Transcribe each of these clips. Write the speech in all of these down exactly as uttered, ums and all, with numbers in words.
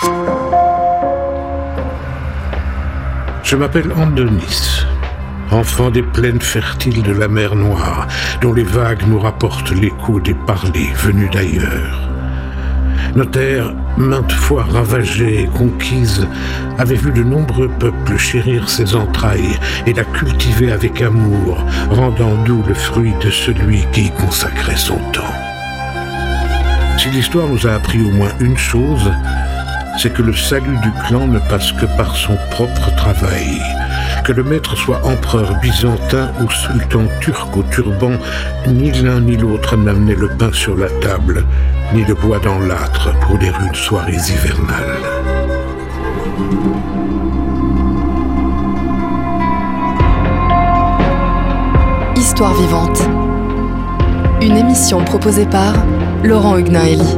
Je m'appelle Andonis, enfant des plaines fertiles de la mer Noire, dont les vagues nous rapportent l'écho des parlers venus d'ailleurs. Nos terres, maintes fois ravagées et conquises, avaient vu de nombreux peuples chérir ses entrailles et la cultiver avec amour, rendant doux le fruit de celui qui y consacrait son temps. Si l'histoire nous a appris au moins une chose, c'est que le salut du clan ne passe que par son propre travail. Que le maître soit empereur byzantin ou sultan turc au turban, ni l'un ni l'autre n'amenait le pain sur la table, ni le bois dans l'âtre pour les rudes soirées hivernales. Histoire vivante. Une émission proposée par Laurent Huguenin-Hélie.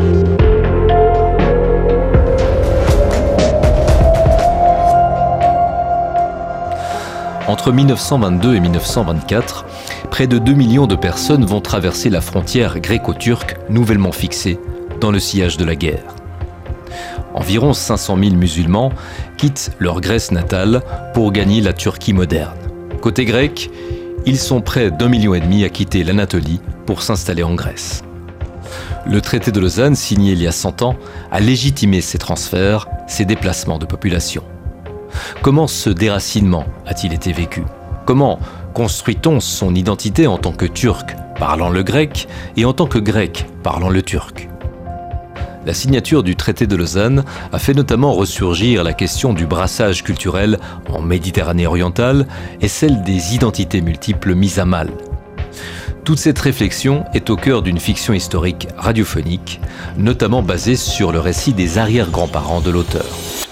Entre mille neuf cent vingt-deux et mille neuf cent vingt-quatre, près de deux millions de personnes vont traverser la frontière gréco-turque nouvellement fixée dans le sillage de la guerre. Environ cinq cent mille musulmans quittent leur Grèce natale pour gagner la Turquie moderne. Côté grec, ils sont près d'un million et demi à quitter l'Anatolie pour s'installer en Grèce. Le traité de Lausanne, signé il y a cent ans, a légitimé ces transferts, ces déplacements de population. Comment ce déracinement a-t-il été vécu ? Comment construit-on son identité en tant que Turc, parlant le grec, et en tant que Grec, parlant le turc ? La signature du traité de Lausanne a fait notamment ressurgir la question du brassage culturel en Méditerranée orientale et celle des identités multiples mises à mal. Toute cette réflexion est au cœur d'une fiction historique radiophonique, notamment basée sur le récit des arrière-grands-parents de l'auteur.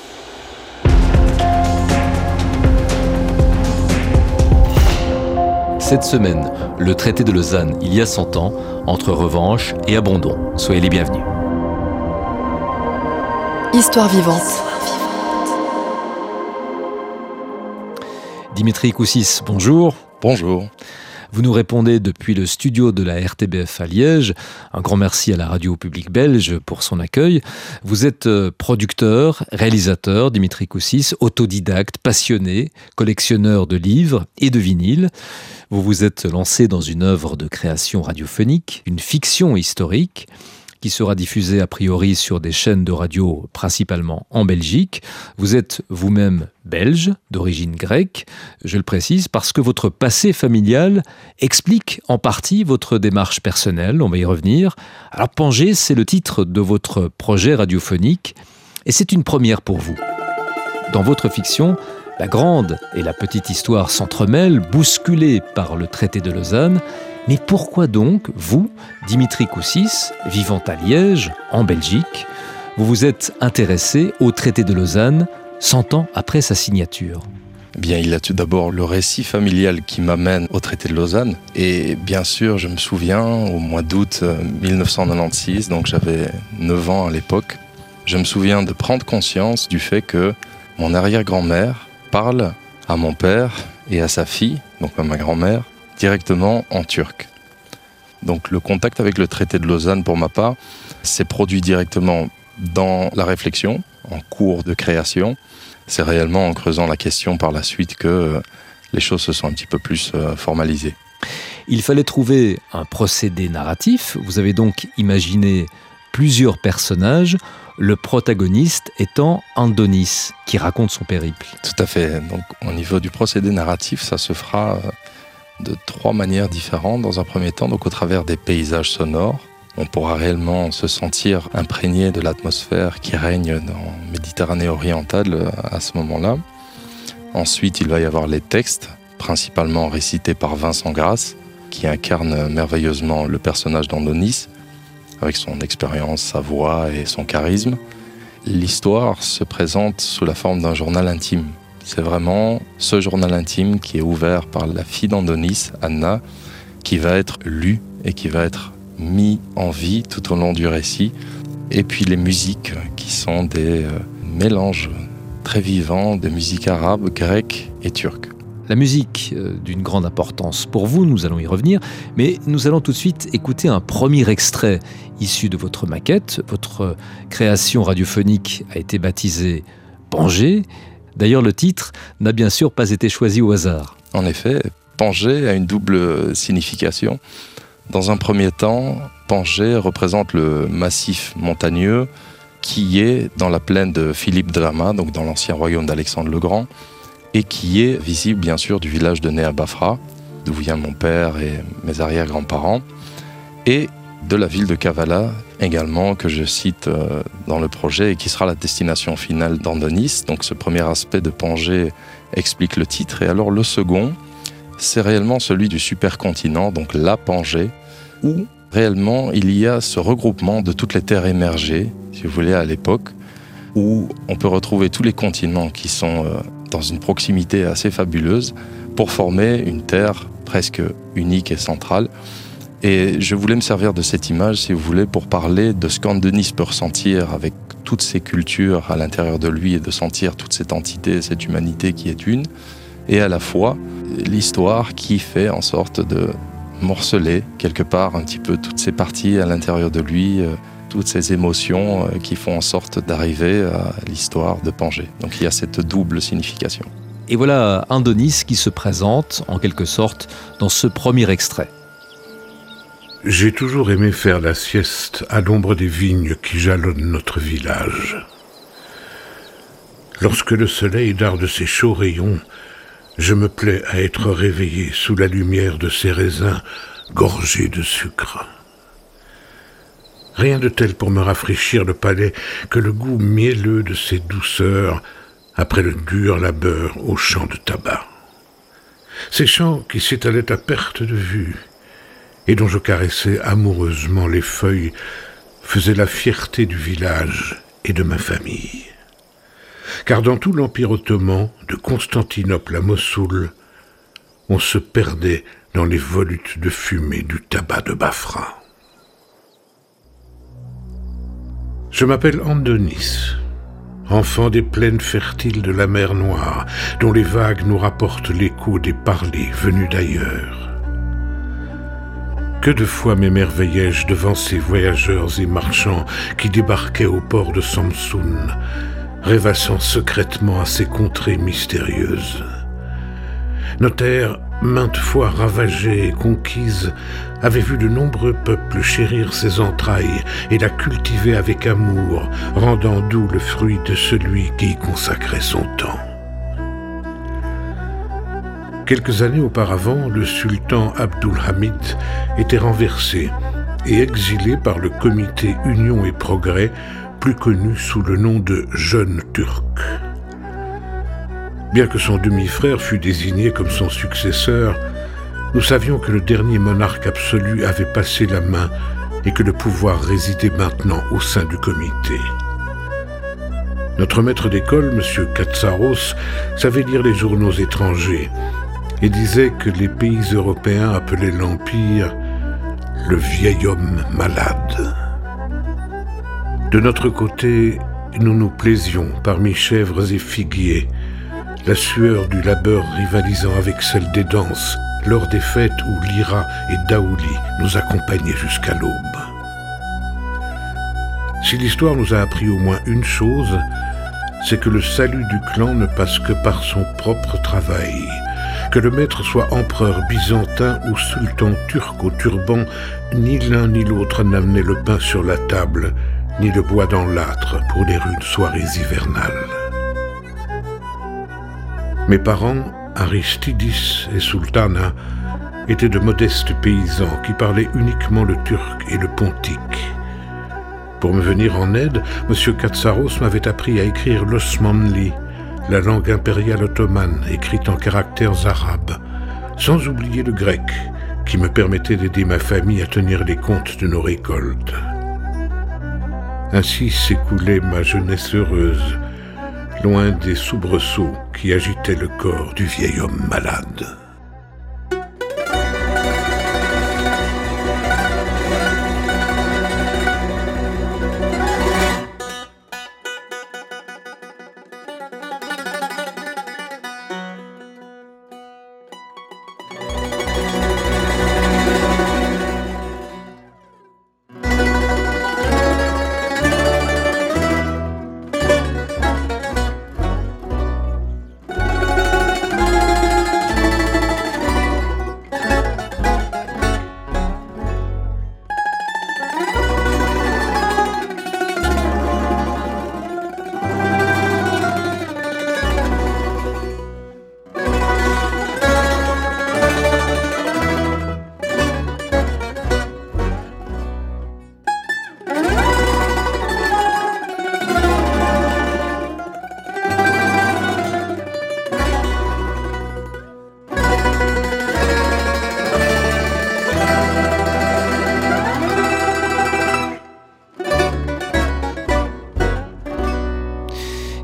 Cette semaine, le traité de Lausanne, il y a cent ans, entre revanche et abandon. Soyez les bienvenus. Histoire vivante. Dimitri Koussis, bonjour. Bonjour. Vous nous répondez depuis le studio de la R T B F à Liège. Un grand merci à la radio publique belge pour son accueil. Vous êtes producteur, réalisateur, Dimitri Koussis, autodidacte, passionné, collectionneur de livres et de vinyles. Vous vous êtes lancé dans une œuvre de création radiophonique, une fiction historique, qui sera diffusée a priori sur des chaînes de radio principalement en Belgique. Vous êtes vous-même belge, d'origine grecque, je le précise, parce que votre passé familial explique en partie votre démarche personnelle, on va y revenir. Alors Pangée, c'est le titre de votre projet radiophonique, et c'est une première pour vous. Dans votre fiction, la grande et la petite histoire s'entremêlent, bousculées par le traité de Lausanne. Mais pourquoi donc, vous, Dimitri Koussis, vivant à Liège, en Belgique, vous vous êtes intéressé au traité de Lausanne cent ans après sa signature ? Eh bien, il y a tout d'abord le récit familial qui m'amène au traité de Lausanne. Et bien sûr, je me souviens, au mois d'août mille neuf cent quatre-vingt-seize, donc j'avais neuf ans à l'époque, je me souviens de prendre conscience du fait que mon arrière-grand-mère parle à mon père et à sa fille, donc à ma grand-mère, directement en turc. Donc le contact avec le traité de Lausanne, pour ma part, s'est produit directement dans la réflexion, en cours de création. C'est réellement en creusant la question par la suite que les choses se sont un petit peu plus formalisées. Il fallait trouver un procédé narratif. Vous avez donc imaginé plusieurs personnages, le protagoniste étant Andonis, qui raconte son périple. Tout à fait. Donc au niveau du procédé narratif, ça se fera de trois manières différentes. Dans un premier temps, donc au travers des paysages sonores, on pourra réellement se sentir imprégné de l'atmosphère qui règne dans Méditerranée orientale à ce moment-là. Ensuite, il va y avoir les textes, principalement récités par Vincent Grasse, qui incarne merveilleusement le personnage d'Andonis, avec son expérience, sa voix et son charisme. L'histoire se présente sous la forme d'un journal intime. C'est vraiment ce journal intime qui est ouvert par la fille d'Andonis, Anna, qui va être lu et qui va être mis en vie tout au long du récit. Et puis les musiques qui sont des euh, mélanges très vivants de musique arabe, grecque et turque. La musique euh, d'une grande importance pour vous, nous allons y revenir, mais nous allons tout de suite écouter un premier extrait issu de votre maquette. Votre création radiophonique a été baptisée Pangée. D'ailleurs, le titre n'a bien sûr pas été choisi au hasard. En effet, Pangée a une double signification. Dans un premier temps, Pangée représente le massif montagneux qui est dans la plaine de Philippe Drama, donc dans l'ancien royaume d'Alexandre le Grand, et qui est visible bien sûr du village de Nea Bafra, d'où vient mon père et mes arrière-grands-parents, et de la ville de Kavala également, que je cite dans le projet et qui sera la destination finale d'Andonis. Donc ce premier aspect de Pangée explique le titre. Et alors le second, c'est réellement celui du supercontinent, donc la Pangée, où réellement il y a ce regroupement de toutes les terres émergées, si vous voulez, à l'époque, où on peut retrouver tous les continents qui sont dans une proximité assez fabuleuse pour former une terre presque unique et centrale. Et je voulais me servir de cette image, si vous voulez, pour parler de ce qu'Andonis peut ressentir avec toutes ces cultures à l'intérieur de lui et de sentir toute cette entité, cette humanité qui est une, et à la fois l'histoire qui fait en sorte de morceler quelque part un petit peu toutes ces parties à l'intérieur de lui, toutes ces émotions qui font en sorte d'arriver à l'histoire de Pangée. Donc il y a cette double signification. Et voilà Andonis qui se présente en quelque sorte dans ce premier extrait. J'ai toujours aimé faire la sieste à l'ombre des vignes qui jalonnent notre village. Lorsque le soleil darde ses chauds rayons, je me plais à être réveillé sous la lumière de ces raisins gorgés de sucre. Rien de tel pour me rafraîchir le palais que le goût mielleux de ces douceurs après le dur labeur aux champs de tabac. Ces champs qui s'étalaient à perte de vue et dont je caressais amoureusement les feuilles faisaient la fierté du village et de ma famille. Car dans tout l'Empire ottoman, de Constantinople à Mossoul, on se perdait dans les volutes de fumée du tabac de Bafra. Je m'appelle Andonis, enfant des plaines fertiles de la mer Noire, dont les vagues nous rapportent l'écho des parlers venus d'ailleurs. Que de fois m'émerveillai-je devant ces voyageurs et marchands qui débarquaient au port de Samsun, rêvassant secrètement à ces contrées mystérieuses. Nos terres, maintes fois ravagées et conquises, avaient vu de nombreux peuples chérir ses entrailles et la cultiver avec amour, rendant doux le fruit de celui qui y consacrait son temps. Quelques années auparavant, le sultan Abdulhamid était renversé et exilé par le comité Union et Progrès, plus connu sous le nom de Jeune Turc. Bien que son demi-frère fût désigné comme son successeur, nous savions que le dernier monarque absolu avait passé la main et que le pouvoir résidait maintenant au sein du comité. Notre maître d'école, M. Katsaros, savait lire les journaux étrangers et disait que les pays européens appelaient l'Empire le vieil homme malade. De notre côté, nous nous plaisions parmi chèvres et figuiers, la sueur du labeur rivalisant avec celle des danses, lors des fêtes où Lyra et Daouli nous accompagnaient jusqu'à l'aube. Si l'histoire nous a appris au moins une chose, c'est que le salut du clan ne passe que par son propre travail. Que le maître soit empereur byzantin ou sultan turc au turban, ni l'un ni l'autre n'amenait le pain sur la table, ni le bois dans l'âtre pour les rudes soirées hivernales. Mes parents, Aristidis et Sultana, étaient de modestes paysans qui parlaient uniquement le turc et le pontique. Pour me venir en aide, M. Katsaros m'avait appris à écrire l'osmanli, la langue impériale ottomane écrite en caractères arabes, sans oublier le grec, qui me permettait d'aider ma famille à tenir les comptes de nos récoltes. Ainsi s'écoulait ma jeunesse heureuse, loin des soubresauts qui agitaient le corps du vieil homme malade.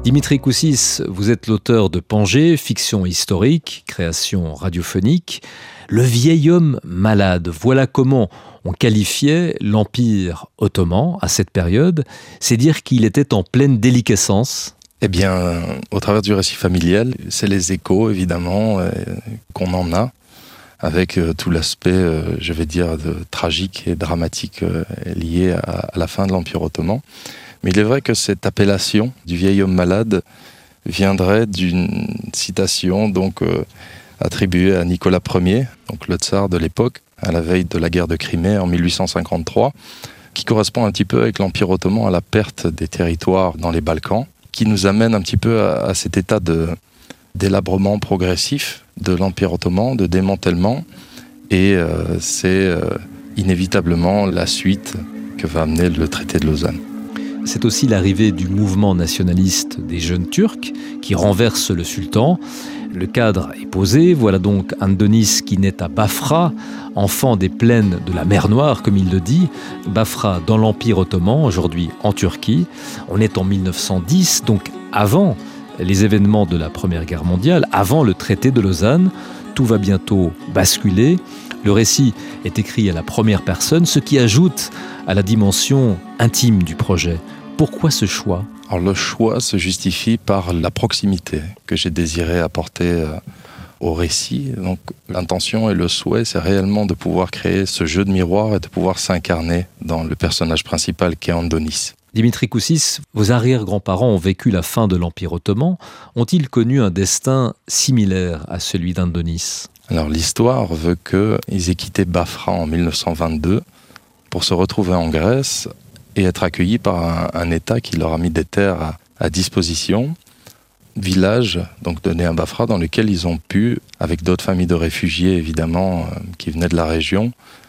Dimitri Koussis, vous êtes l'auteur de Pangée, fiction historique, création radiophonique. Le vieil homme malade, voilà comment on qualifiait l'Empire ottoman à cette période. C'est dire qu'il était en pleine déliquescence. Eh bien, au travers du récit familial, c'est les échos, évidemment, euh, qu'on en a, avec euh, tout l'aspect, euh, je vais dire, de, tragique et dramatique euh, lié à, à la fin de l'Empire ottoman. Mais il est vrai que cette appellation du vieil homme malade viendrait d'une citation donc, euh, attribuée à Nicolas Ier, donc le tsar de l'époque, à la veille de la guerre de Crimée en mille huit cent cinquante-trois, qui correspond un petit peu avec l'Empire ottoman à la perte des territoires dans les Balkans, qui nous amène un petit peu à, à cet état de, délabrement progressif de l'Empire ottoman, de démantèlement, et euh, c'est euh, inévitablement la suite que va amener le traité de Lausanne. C'est aussi l'arrivée du mouvement nationaliste des jeunes Turcs qui renverse le sultan. Le cadre est posé, voilà donc Andonis qui naît à Bafra, enfant des plaines de la mer Noire, comme il le dit. Bafra dans l'Empire ottoman, aujourd'hui en Turquie. On est en mille neuf cent dix, donc avant les événements de la Première Guerre mondiale, avant le traité de Lausanne. Tout va bientôt basculer. Le récit est écrit à la première personne, ce qui ajoute à la dimension intime du projet. Pourquoi ce choix ? Alors le choix se justifie par la proximité que j'ai désiré apporter euh, au récit. Donc l'intention et le souhait, c'est réellement de pouvoir créer ce jeu de miroir et de pouvoir s'incarner dans le personnage principal qui est Andonis. Dimitri Koussis, vos arrière-grands-parents ont vécu la fin de l'Empire ottoman. Ont-ils connu un destin similaire à celui d'Andonis ? Alors l'histoire veut qu'ils aient quitté Bafra en mille neuf cent vingt-deux pour se retrouver en Grèce et être accueillis par un, un État qui leur a mis des terres à, à disposition. Village, donc donné à Bafra, dans lequel ils ont pu, avec d'autres familles de réfugiés évidemment, euh, qui venaient de la région,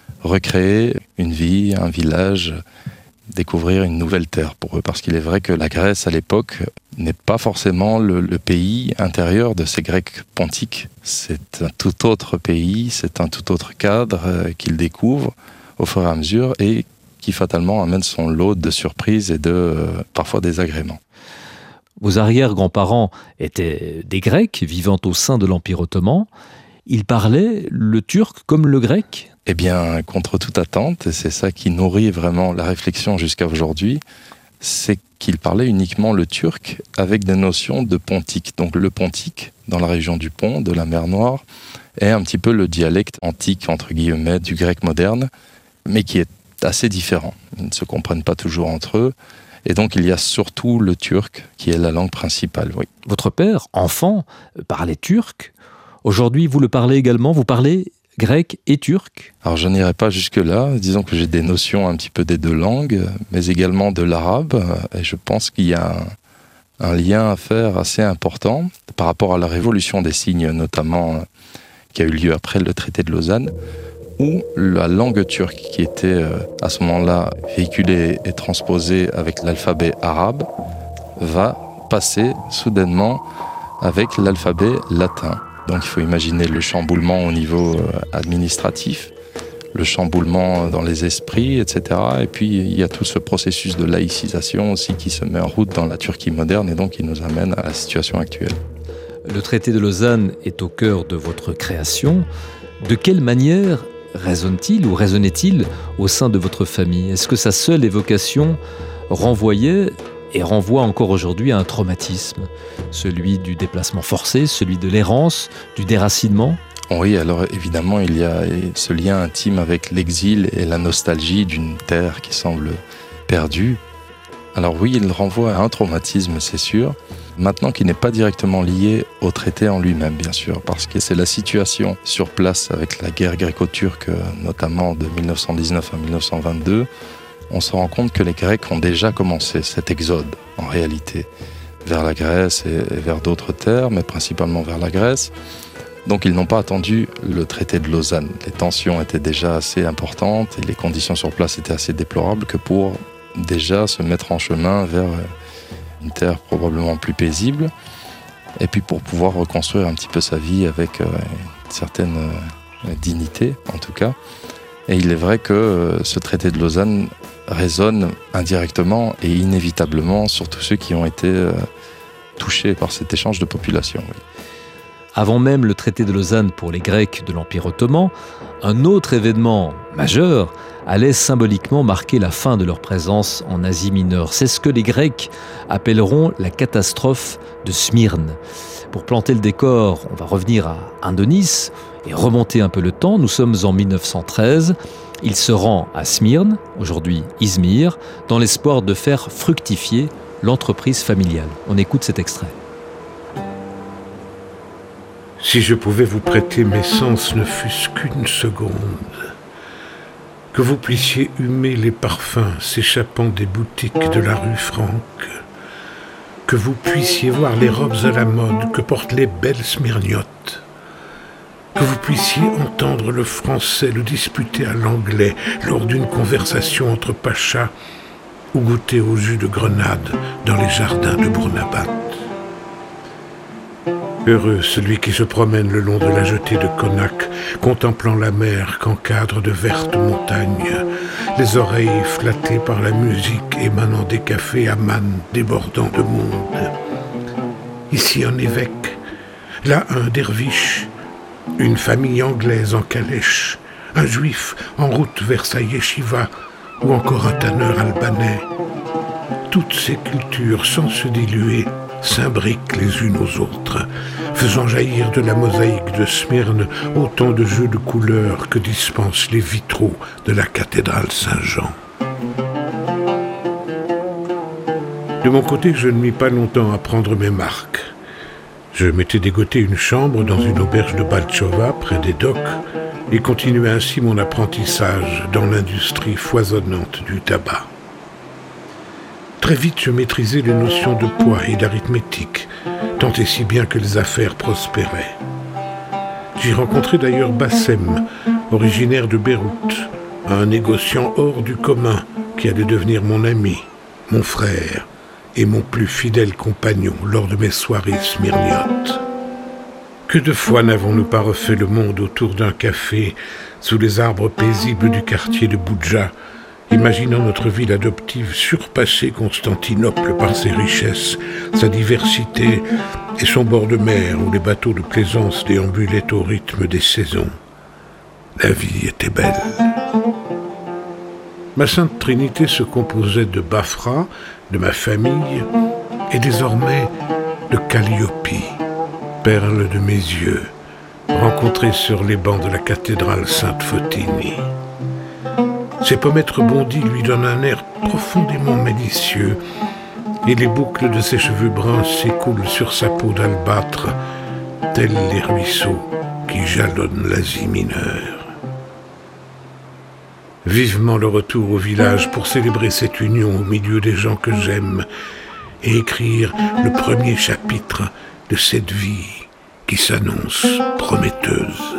recréer une vie, un village, découvrir une nouvelle terre pour eux. Parce qu'il est vrai que la Grèce à l'époque n'est pas forcément le, le pays intérieur de ces Grecs pontiques. C'est un tout autre pays, c'est un tout autre cadre euh, qu'ils découvrent au fur et à mesure et qui fatalement amène son lot de surprises et de euh, parfois désagréments. Vos arrière-grands-parents étaient des Grecs vivant au sein de l'Empire ottoman. Ils parlaient le turc comme le grec ? Eh bien, contre toute attente, et c'est ça qui nourrit vraiment la réflexion jusqu'à aujourd'hui, c'est qu'ils parlaient uniquement le turc avec des notions de pontique. Donc le pontique, dans la région du Pont, de la mer Noire, est un petit peu le dialecte antique, entre guillemets, du grec moderne, mais qui est assez différent. Ils ne se comprennent pas toujours entre eux. Et donc, il y a surtout le turc, qui est la langue principale, oui. Votre père, enfant, parlait turc. Aujourd'hui, vous le parlez également, vous parlez grec et turc ? Alors, je n'irai pas jusque-là. Disons que j'ai des notions un petit peu des deux langues, mais également de l'arabe. Et je pense qu'il y a un, un lien à faire assez important par rapport à la révolution des signes, notamment, qui a eu lieu après le traité de Lausanne, où la langue turque qui était à ce moment-là véhiculée et transposée avec l'alphabet arabe va passer soudainement avec l'alphabet latin. Donc il faut imaginer le chamboulement au niveau administratif, le chamboulement dans les esprits, et cetera. Et puis il y a tout ce processus de laïcisation aussi qui se met en route dans la Turquie moderne et donc qui nous amène à la situation actuelle. Le traité de Lausanne est au cœur de votre création. De quelle manière résonne-t-il ou résonnait-il au sein de votre famille ? Est-ce que sa seule évocation renvoyait et renvoie encore aujourd'hui à un traumatisme, celui du déplacement forcé, celui de l'errance, du déracinement ? Oui, alors évidemment, il y a ce lien intime avec l'exil et la nostalgie d'une terre qui semble perdue. Alors oui, il renvoie à un traumatisme, c'est sûr, maintenant qui n'est pas directement lié au traité en lui-même, bien sûr, parce que c'est la situation sur place avec la guerre gréco-turque, notamment de mille neuf cent dix-neuf à mille neuf cent vingt-deux, on se rend compte que les Grecs ont déjà commencé cet exode, en réalité, vers la Grèce et vers d'autres terres, mais principalement vers la Grèce. Donc ils n'ont pas attendu le traité de Lausanne. Les tensions étaient déjà assez importantes et les conditions sur place étaient assez déplorables que pour déjà se mettre en chemin vers une terre probablement plus paisible, et puis pour pouvoir reconstruire un petit peu sa vie avec une certaine dignité, en tout cas. Et il est vrai que ce traité de Lausanne résonne indirectement et inévitablement sur tous ceux qui ont été touchés par cet échange de population. Oui. Avant même le traité de Lausanne pour les Grecs de l'Empire ottoman, un autre événement majeur allait symboliquement marquer la fin de leur présence en Asie mineure. C'est ce que les Grecs appelleront la catastrophe de Smyrne. Pour planter le décor, on va revenir à Indonis et remonter un peu le temps. Nous sommes en mille neuf cent treize. Il se rend à Smyrne, aujourd'hui Izmir, dans l'espoir de faire fructifier l'entreprise familiale. On écoute cet extrait. Si je pouvais vous prêter mes sens ne fût-ce qu'une seconde, que vous puissiez humer les parfums s'échappant des boutiques de la rue Franque, que vous puissiez voir les robes à la mode que portent les belles smyrniotes, que vous puissiez entendre le français le disputer à l'anglais lors d'une conversation entre pachas ou goûter au jus de grenade dans les jardins de Bournabat. Heureux celui qui se promène le long de la jetée de Konak, contemplant la mer qu'encadrent de vertes montagnes, les oreilles flattées par la musique émanant des cafés Amman débordant de monde. Ici un évêque, là un derviche, une famille anglaise en calèche, un juif en route vers sa yeshiva ou encore un tanneur albanais. Toutes ces cultures, sans se diluer, s'imbriquent les unes aux autres, faisant jaillir de la mosaïque de Smyrne autant de jeux de couleurs que dispensent les vitraux de la cathédrale Saint-Jean. De mon côté, je ne mis pas longtemps à prendre mes marques. Je m'étais dégoté une chambre dans une auberge de Balchova, près des docks, et continuais ainsi mon apprentissage dans l'industrie foisonnante du tabac. Très vite, je maîtrisais les notions de poids et d'arithmétique, tant et si bien que les affaires prospéraient. J'y rencontrai d'ailleurs Bassem, originaire de Beyrouth, un négociant hors du commun qui allait devenir mon ami, mon frère et mon plus fidèle compagnon lors de mes soirées smyrniotes. Que de fois n'avons-nous pas refait le monde autour d'un café, sous les arbres paisibles du quartier de Boudja, imaginant notre ville adoptive surpasser Constantinople par ses richesses, sa diversité et son bord de mer où les bateaux de plaisance déambulaient au rythme des saisons. La vie était belle. Ma sainte Trinité se composait de Bafra, de ma famille, et désormais de Calliope, perle de mes yeux, rencontrée sur les bancs de la cathédrale Sainte-Photini. Ses pommettes rebondies lui donnent un air profondément malicieux, et les boucles de ses cheveux bruns s'écoulent sur sa peau d'albâtre, tels les ruisseaux qui jalonnent l'Asie mineure. Vivement le retour au village pour célébrer cette union au milieu des gens que j'aime et écrire le premier chapitre de cette vie qui s'annonce prometteuse.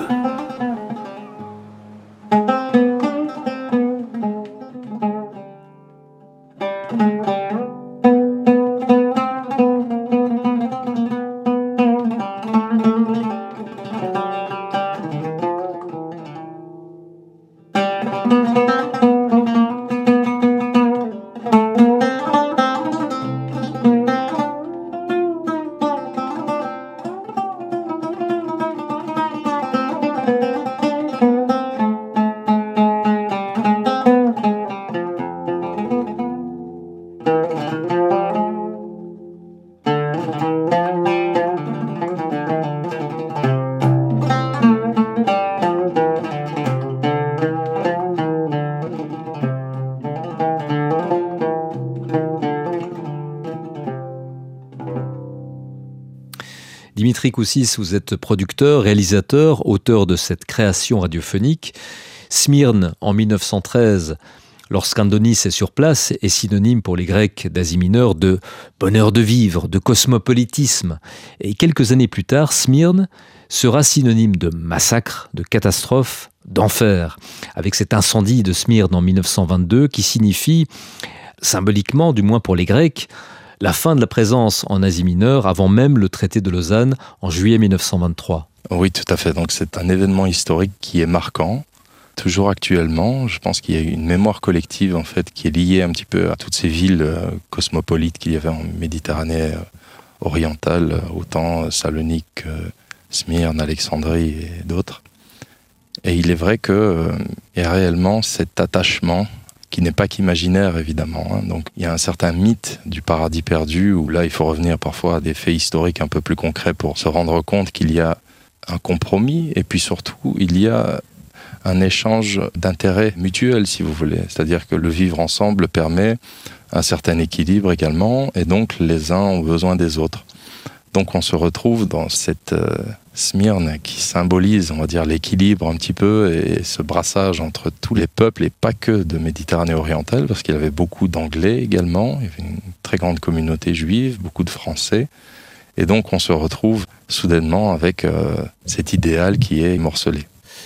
Dimitri Koussis, vous êtes producteur, réalisateur, auteur de cette création radiophonique. Smyrne, en mille neuf cent treize, lorsqu'Indonis est sur place, est synonyme pour les Grecs d'Asie mineure de bonheur de vivre, de cosmopolitisme. Et quelques années plus tard, Smyrne sera synonyme de massacre, de catastrophe, d'enfer, avec cet incendie de Smyrne en mille neuf cent vingt-deux qui signifie, symboliquement, du moins pour les Grecs, la fin de la présence en Asie mineure avant même le traité de Lausanne en juillet mille neuf cent vingt-trois. Oui, tout à fait. Donc c'est un événement historique qui est marquant. Toujours actuellement, je pense qu'il y a une mémoire collective en fait qui est liée un petit peu à toutes ces villes cosmopolites qu'il y avait en Méditerranée orientales, autant Salonique, Smyrne, Alexandrie et d'autres. Et il est vrai qu'il euh, y a réellement cet attachement qui n'est pas qu'imaginaire, évidemment. Hein. Donc, il y a un certain mythe du paradis perdu, où là, il faut revenir parfois à des faits historiques un peu plus concrets pour se rendre compte qu'il y a un compromis, et puis surtout, il y a un échange d'intérêts mutuels, si vous voulez. C'est-à-dire que le vivre ensemble permet un certain équilibre également, et donc les uns ont besoin des autres. Donc on se retrouve dans cette euh, Smyrne qui symbolise, on va dire, l'équilibre un petit peu et ce brassage entre tous les peuples et pas que de Méditerranée orientale, parce qu'il y avait beaucoup d'Anglais également, il y avait une très grande communauté juive, beaucoup de Français. Et donc on se retrouve soudainement avec euh, cet idéal qui est morcelé.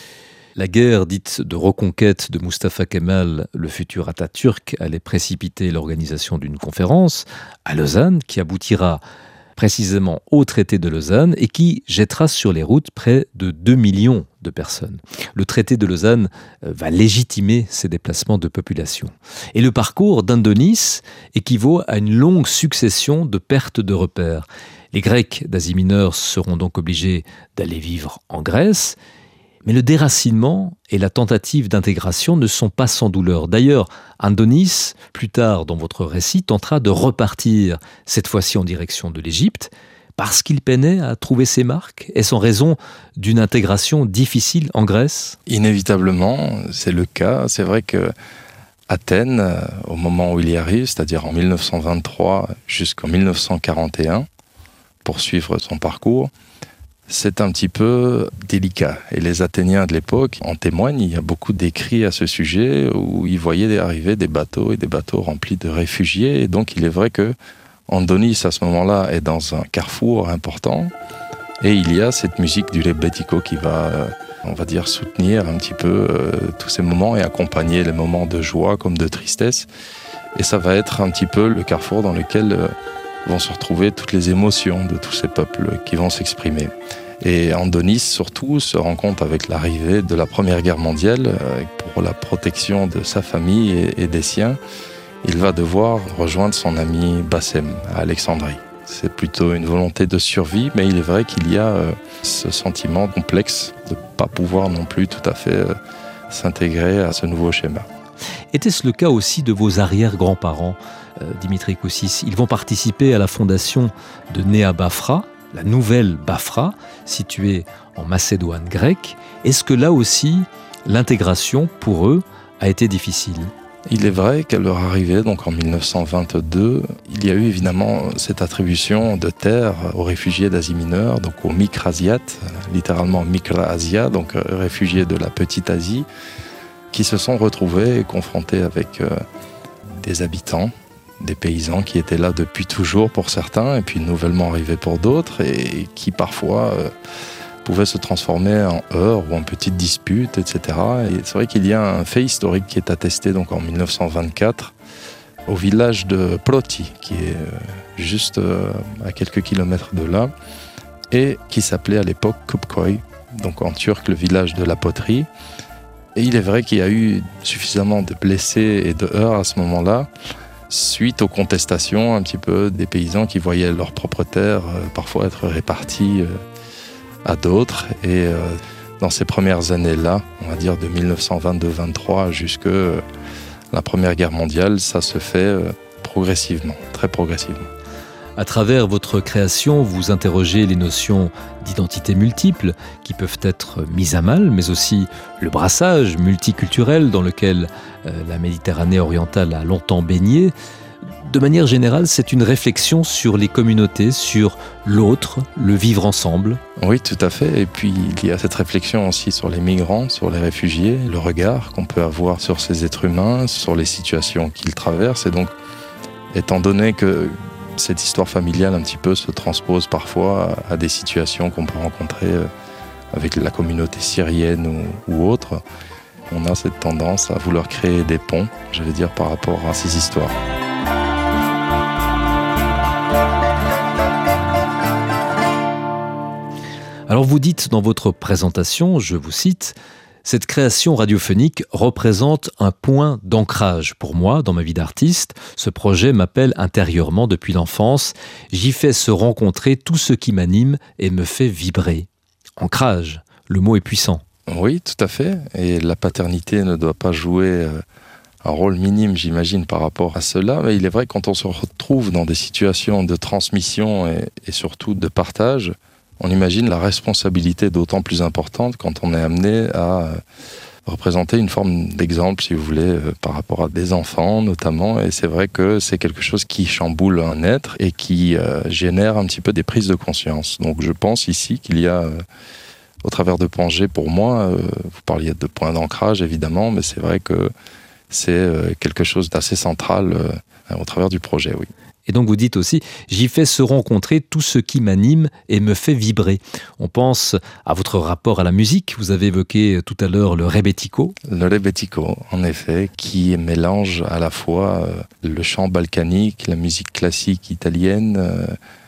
La guerre dite de reconquête de Mustafa Kemal, le futur Atatürk, allait précipiter l'organisation d'une conférence à Lausanne qui aboutira précisément au traité de Lausanne et qui jettera sur les routes près de deux millions de personnes. Le traité de Lausanne va légitimer ces déplacements de population. Et le parcours d'Andonis équivaut à une longue succession de pertes de repères. Les Grecs d'Asie mineure seront donc obligés d'aller vivre en Grèce, mais le déracinement et la tentative d'intégration ne sont pas sans douleur. D'ailleurs, Andonis, plus tard dans votre récit, tentera de repartir, cette fois-ci en direction de l'Égypte, parce qu'il peinait à trouver ses marques. Est-ce en raison d'une intégration difficile en Grèce ? Inévitablement, c'est le cas. C'est vrai que Athènes, au moment où il y arrive, c'est-à-dire en mille neuf cent vingt-trois jusqu'en mille neuf cent quarante et un, pour suivre son parcours, c'est un petit peu délicat. Et les Athéniens de l'époque en témoignent. Il y a beaucoup d'écrits à ce sujet où ils voyaient arriver des bateaux et des bateaux remplis de réfugiés. Et donc, il est vrai que Andonis, à ce moment-là, est dans un carrefour important. Et il y a cette musique du Rebetiko qui va, on va dire, soutenir un petit peu euh, tous ces moments et accompagner les moments de joie comme de tristesse. Et ça va être un petit peu le carrefour dans lequel euh, vont se retrouver toutes les émotions de tous ces peuples qui vont s'exprimer. Et Andonis, surtout, se rend compte avec l'arrivée de la Première Guerre mondiale, pour la protection de sa famille et des siens, il va devoir rejoindre son ami Bassem à Alexandrie. C'est plutôt une volonté de survie, mais il est vrai qu'il y a ce sentiment complexe de ne pas pouvoir non plus tout à fait s'intégrer à ce nouveau schéma. Était-ce le cas aussi de vos arrière-grands-parents, euh, Dimitri Koussis ? Ils vont participer à la fondation de Nea Bafra, la nouvelle Bafra, située en Macédoine grecque. Est-ce que là aussi, l'intégration, pour eux, a été difficile ? Il est vrai qu'à leur arrivée, donc en mille neuf cent vingt-deux, il y a eu évidemment cette attribution de terre aux réfugiés d'Asie mineure, donc aux Micrasiates, littéralement Micra-Asia, donc réfugiés de la Petite Asie, qui se sont retrouvés confrontés avec euh, des habitants, des paysans qui étaient là depuis toujours pour certains, et puis nouvellement arrivés pour d'autres, et qui parfois euh, pouvaient se transformer en heurts ou en petites disputes, et cetera. Et c'est vrai qu'il y a un fait historique qui est attesté donc en mille neuf cent vingt-quatre au village de Proti, qui est euh, juste euh, à quelques kilomètres de là, et qui s'appelait à l'époque Kupköy, donc en turc le village de la poterie. Et il est vrai qu'il y a eu suffisamment de blessés et de heurts à ce moment-là, suite aux contestations un petit peu des paysans qui voyaient leurs propres terres euh, parfois être réparties euh, à d'autres. Et euh, dans ces premières années-là, on va dire de mille neuf cent vingt-deux vingt-trois jusque euh, la Première Guerre mondiale, ça se fait euh, progressivement, très progressivement. À travers votre création, vous interrogez les notions d'identité multiple qui peuvent être mises à mal, mais aussi le brassage multiculturel dans lequel euh, la Méditerranée orientale a longtemps baigné. De manière générale, c'est une réflexion sur les communautés, sur l'autre, le vivre ensemble. Oui, tout à fait. Et puis, il y a cette réflexion aussi sur les migrants, sur les réfugiés, le regard qu'on peut avoir sur ces êtres humains, sur les situations qu'ils traversent. Et donc, étant donné que cette histoire familiale un petit peu se transpose parfois à des situations qu'on peut rencontrer avec la communauté syrienne ou, ou autre, on a cette tendance à vouloir créer des ponts, je vais dire, par rapport à ces histoires. Alors vous dites dans votre présentation, je vous cite, Cette création radiophonique représente un point d'ancrage pour moi dans ma vie d'artiste. Ce projet m'appelle intérieurement depuis l'enfance. J'y fais se rencontrer tout ce qui m'anime et me fait vibrer. Ancrage, le mot est puissant. Oui, tout à fait. Et la paternité ne doit pas jouer un rôle minime, j'imagine, par rapport à cela. Mais il est vrai, quand on se retrouve dans des situations de transmission et, et surtout de partage, on imagine la responsabilité d'autant plus importante quand on est amené à représenter une forme d'exemple, si vous voulez, par rapport à des enfants notamment. Et c'est vrai que c'est quelque chose qui chamboule un être et qui euh, génère un petit peu des prises de conscience. Donc je pense ici qu'il y a, euh, au travers de Pangée, pour moi, euh, vous parliez de points d'ancrage évidemment, mais c'est vrai que c'est euh, quelque chose d'assez central euh, au travers du projet, oui. Et donc vous dites aussi, j'y fais se rencontrer tout ce qui m'anime et me fait vibrer. On pense à votre rapport à la musique. Vous avez évoqué tout à l'heure le rebetiko. Le rebetiko, en effet, qui mélange à la fois le chant balkanique, la musique classique italienne,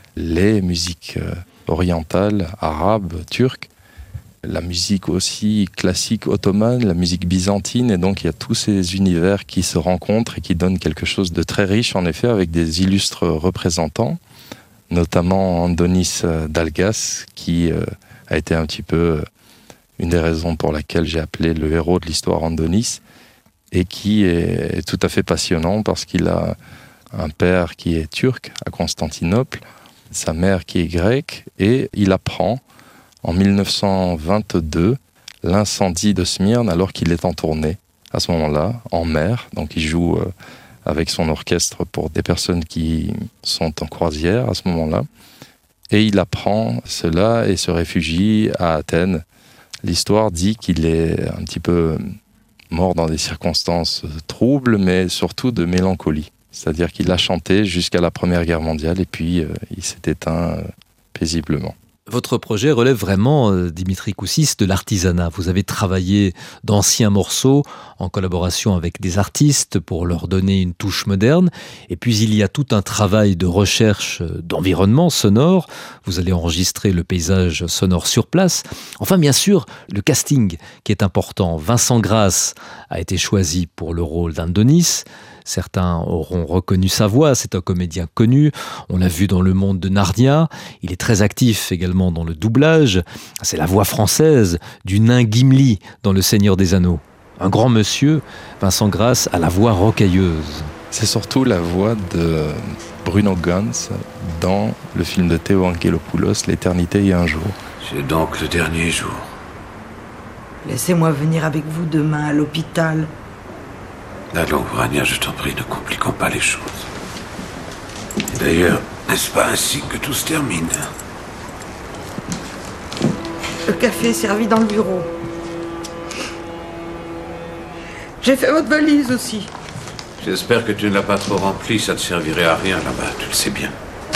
les musiques orientales, arabes, turques, la musique aussi classique ottomane, la musique byzantine, et donc il y a tous ces univers qui se rencontrent et qui donnent quelque chose de très riche, en effet, avec des illustres représentants, notamment Andonis Dalgas, qui euh, a été un petit peu une des raisons pour laquelle j'ai appelé le héros de l'histoire Andonis, et qui est, est tout à fait passionnant parce qu'il a un père qui est turc à Constantinople, sa mère qui est grecque, et il apprend en mille neuf cent vingt-deux, l'incendie de Smyrne alors qu'il est en tournée, à ce moment-là, en mer. Donc il joue euh, avec son orchestre pour des personnes qui sont en croisière à ce moment-là. Et il apprend cela et se réfugie à Athènes. L'histoire dit qu'il est un petit peu mort dans des circonstances troubles, mais surtout de mélancolie. C'est-à-dire qu'il a chanté jusqu'à la Première Guerre mondiale et puis euh, il s'est éteint euh, paisiblement. Votre projet relève vraiment, Dimitri Koussis, de l'artisanat. Vous avez travaillé d'anciens morceaux en collaboration avec des artistes pour leur donner une touche moderne. Et puis il y a tout un travail de recherche d'environnement sonore. Vous allez enregistrer le paysage sonore sur place. Enfin, bien sûr, le casting qui est important. Vincent Grasse a été choisi pour le rôle d'Andonis. Certains auront reconnu sa voix, c'est un comédien connu, on l'a vu dans le monde de Narnia, il est très actif également dans le doublage, c'est la voix française du nain Gimli dans Le Seigneur des Anneaux. Un grand monsieur, Vincent Grasse, a la voix rocailleuse. C'est surtout la voix de Bruno Ganz dans le film de Théo Angelopoulos, L'éternité et un jour. C'est donc le dernier jour. Laissez-moi venir avec vous demain à l'hôpital. Allons, Vrania, je t'en prie, ne compliquons pas les choses. Et d'ailleurs, n'est-ce pas ainsi que tout se termine? Le café est servi dans le bureau. J'ai fait votre valise aussi. J'espère que tu ne l'as pas trop remplie, ça ne servirait à rien là-bas, tu le sais bien.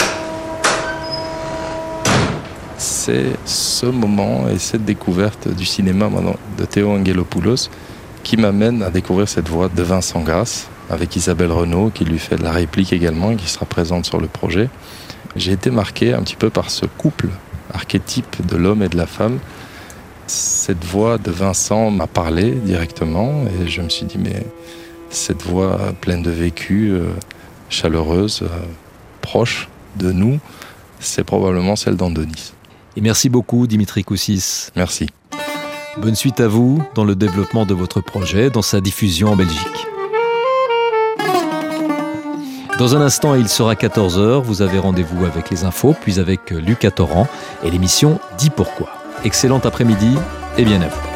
C'est ce moment et cette découverte du cinéma de Théo Angelopoulos qui m'amène à découvrir cette voix de Vincent Grasse, avec Isabelle Renaud, qui lui fait de la réplique également et qui sera présente sur le projet. J'ai été marqué un petit peu par ce couple archétype de l'homme et de la femme. Cette voix de Vincent m'a parlé directement et je me suis dit, mais cette voix pleine de vécu, euh, chaleureuse, euh, proche de nous, c'est probablement celle d'Andonis. Et merci beaucoup, Dimitri Koussis. Merci. Bonne suite à vous dans le développement de votre projet, dans sa diffusion en Belgique. Dans un instant, il sera quatorze heures, vous avez rendez-vous avec les infos, puis avec Lucas Torrent et l'émission Dis pourquoi. Excellent après-midi et bien à vous.